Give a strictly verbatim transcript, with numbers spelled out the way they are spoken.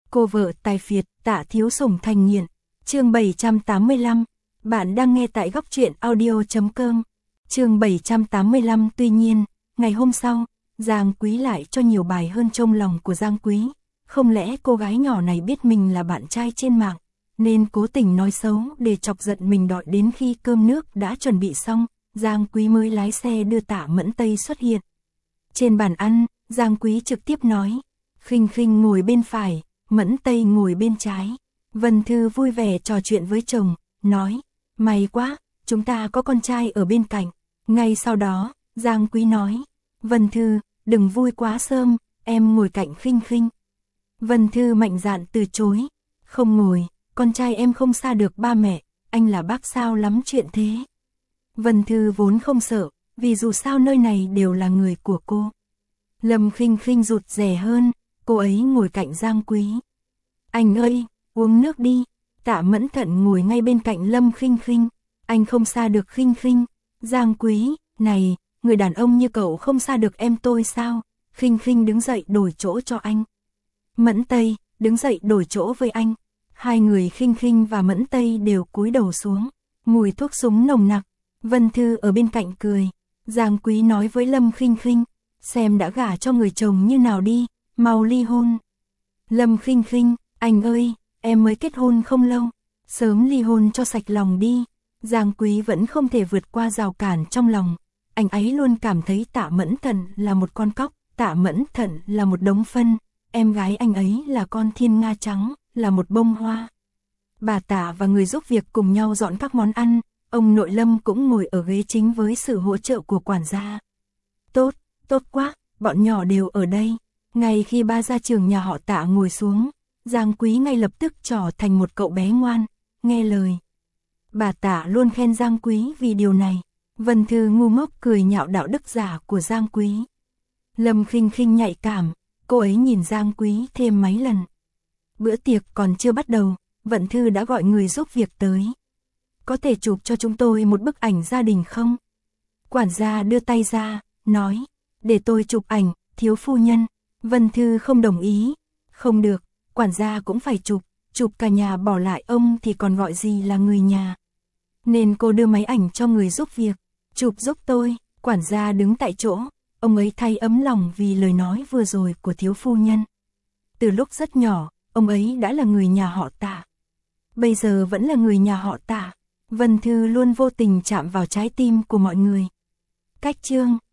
Cô vợ tài phiệt, Tạ Thiếu Sủng thành nghiện. Chương bảy trăm tám mươi lăm. Bạn đang nghe tại góc truyện audio chấm com. Chương bảy trăm tám mươi lăm. Tuy nhiên, ngày hôm sau, Giang Quý lại cho nhiều bài hơn trong lòng của Giang Quý. Không lẽ cô gái nhỏ này biết mình là bạn trai trên mạng, nên cố tình nói xấu để chọc giận mình. Đợi đến khi cơm nước đã chuẩn bị xong, Giang Quý mới lái xe đưa Tạ Mẫn Tây xuất hiện. Trên bàn ăn, Giang Quý trực tiếp nói, Khinh Khinh ngồi bên phải, Mẫn Tây ngồi bên trái. Vân Thư vui vẻ trò chuyện với chồng, nói, may quá, chúng ta có con trai ở bên cạnh. Ngay sau đó, Giang Quý nói, Vân Thư, đừng vui quá sớm, em ngồi cạnh Khinh Khinh. Vân Thư mạnh dạn từ chối, không ngồi, con trai em không xa được ba mẹ, anh là bác sao lắm chuyện thế. Vân Thư vốn không sợ, vì dù sao nơi này đều là người của cô. Lâm Khinh Khinh rụt rè hơn, cô ấy ngồi cạnh Giang Quý. Anh ơi, uống nước đi. Tạ Mẫn Thận ngồi ngay bên cạnh Lâm Khinh Khinh. Anh không xa được Khinh Khinh. Giang Quý, này, người đàn ông như cậu không xa được em tôi sao? Khinh Khinh đứng dậy đổi chỗ cho anh. Mẫn Tây, đứng dậy đổi chỗ với anh. Hai người Khinh Khinh và Mẫn Tây đều cúi đầu xuống. Mùi thuốc súng nồng nặc. Vân Thư ở bên cạnh cười. Giang Quý nói với Lâm Khinh Khinh, xem đã gả cho người chồng như nào đi, mau ly hôn. Lâm Khinh Khinh, anh ơi, em mới kết hôn không lâu, sớm ly hôn cho sạch lòng đi. Giang Quý vẫn không thể vượt qua rào cản trong lòng. Anh ấy luôn cảm thấy Tạ Mẫn Thận là một con cóc, Tạ Mẫn Thận là một đống phân, em gái anh ấy là con thiên nga trắng, là một bông hoa. Bà Tạ và người giúp việc cùng nhau dọn các món ăn, ông nội Lâm cũng ngồi ở ghế chính với sự hỗ trợ của quản gia. Tốt, tốt quá, bọn nhỏ đều ở đây. Ngay khi ba gia trưởng nhà họ Tạ ngồi xuống, Giang Quý ngay lập tức trỏ thành một cậu bé ngoan, nghe lời. Bà Tạ luôn khen Giang Quý vì điều này. Vân Thư ngu ngốc cười nhạo đạo đức giả của Giang Quý. Lâm Khinh Khinh nhạy cảm, cô ấy nhìn Giang Quý thêm mấy lần. Bữa tiệc còn chưa bắt đầu, Vân Thư đã gọi người giúp việc tới. Có thể chụp cho chúng tôi một bức ảnh gia đình không? Quản gia đưa tay ra, nói, để tôi chụp ảnh, thiếu phu nhân. Vân Thư không đồng ý. Không được, quản gia cũng phải chụp, chụp cả nhà bỏ lại ông thì còn gọi gì là người nhà. Nên cô đưa máy ảnh cho người giúp việc, chụp giúp tôi. Quản gia đứng tại chỗ, ông ấy thay ấm lòng vì lời nói vừa rồi của thiếu phu nhân. Từ lúc rất nhỏ, ông ấy đã là người nhà họ Tạ. Bây giờ vẫn là người nhà họ Tạ. Vân Thư luôn vô tình chạm vào trái tim của mọi người. Cách chương